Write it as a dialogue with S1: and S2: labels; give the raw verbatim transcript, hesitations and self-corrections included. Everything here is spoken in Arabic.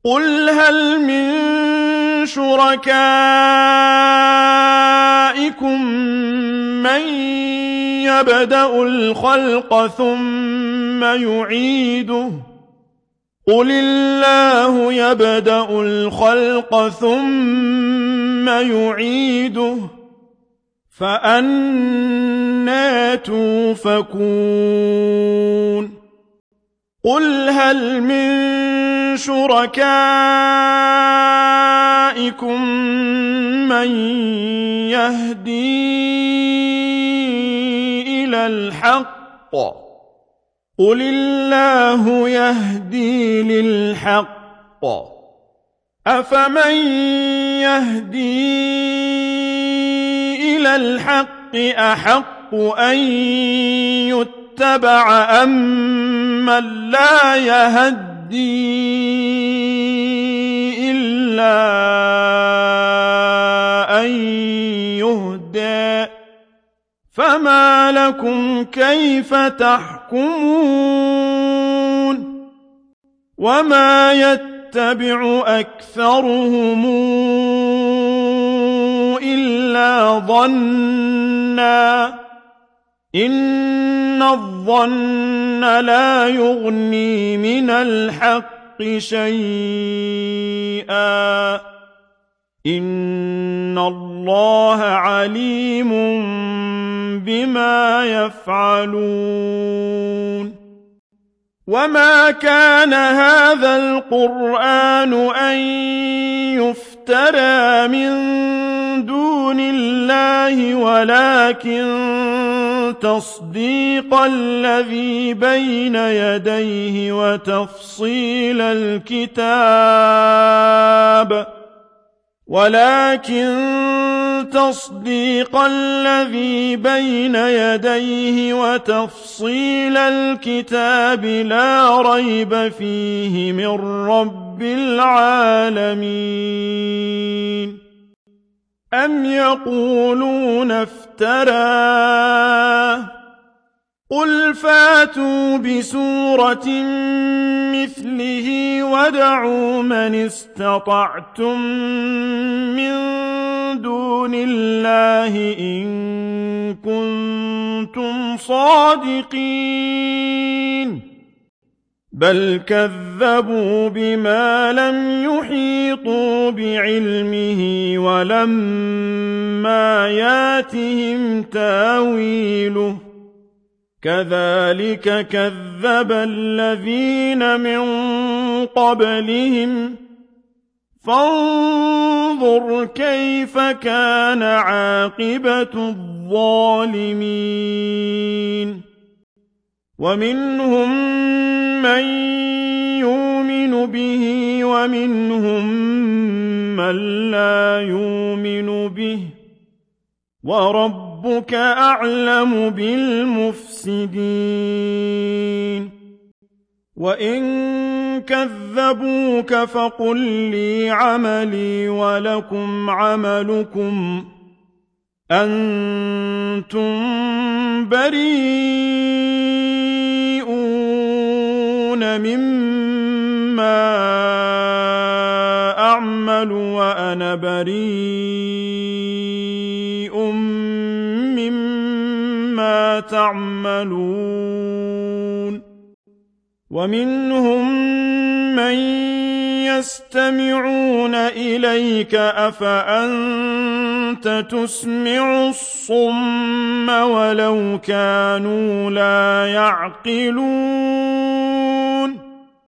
S1: قُلْ هَلْ مِن شُرَكَائِكُم مَّن يَبْدَأُ الْخَلْقَ ثُمَّ يُعِيدُهُ ۚ قُلِ اللَّهُ يَبْدَأُ الْخَلْقَ ثُمَّ يُعِيدُهُ ۖ فَأَنَّىٰ تُؤْفَكُونَ قُلْ هَلْ مِن شُرَكَائِكُم مَّن يَهْدِي إِلَى الْحَقِّ ۚ قُلِ اللَّهُ يَهْدِي لِلْحَقِّ ۗ أَفَمَن يَهْدِي إِلَى الْحَقِّ أَحَقُّ أَن يُتَّبَعَ أَمَّن لَّا يَهْدِي إِلَّا أَن يُهْدَىٰ ۖ فَمَا لَكُمْ كَيْفَ تَحْكُمُونَ وَمَا يَتَّبِعُ أَكْثَرُهُمْ إِلَّا ظَنًّا ۚ إِنَّ الظَّنَّ لَا يُغْنِي مِنَ الْحَقِّ شَيْئًا ۚ إِنَّ اللَّهَ عَلِيمٌ بِمَا يَفْعَلُونَ وَمَا كَانَ هَٰذَا الْقُرْآنُ أَن يُفْتَرَىٰ مِن دُونِ اللَّهِ وَلَٰكِن تَصْدِيقَ الَّذِي بَيْنَ يَدَيْهِ وَتَفْصِيلَ الْكِتَابِ وَلَٰكِن تَصْدِيقَ الَّذِي بَيْنَ يَدَيْهِ وَتَفْصِيلَ الْكِتَابِ لَا رَيْبَ فِيهِ مِن رَّبِّ الْعَالَمِينَ أَمْ يَقُولُونَ افْتَرَاهُ ۖ قُلْ فَأْتُوا بِسُورَةٍ مِّثْلِهِ وَادْعُوا مَنِ اسْتَطَعْتُم مِّن دُونِ اللَّهِ إِن كُنتُمْ صَادِقِينَ بَلْ كَذَّبُوا بِمَا لَمْ يُحِيطُوا بِعِلْمِهِ وَلَمَّا يَأْتِهِمْ تَأْوِيلُهُ ۚ كَذَٰلِكَ كَذَّبَ الَّذِينَ مِن قَبْلِهِمْ ۚ فَانظُرْ كَيْفَ كَانَ عَاقِبَةُ الظَّالِمِينَ وَمِنْهُم مَّن يُؤْمِنُ بِهِ وَمِنْهُم مَّن لَّا يُؤْمِنُ بِهِ ۚ وَرَبُّكَ أَعْلَمُ بِالْمُفْسِدِينَ وَإِن كَذَّبُوكَ فَقُل لِّي عَمَلِي وَلَكُمْ عَمَلُكُمْ ۖ أَنتُم بَرِيئُونَ مِمَّا أَعْمَلُ وَأَنَا بَرِيءٌ مِّمَّا تَعْمَلُونَ وَمِنْهُم مَّن يَسْتَمِعُونَ إِلَيْكَ ۚ أَفَأَنتَ تُسْمِعُ الصُّمَّ وَلَوْ كَانُوا لَا يَعْقِلُونَ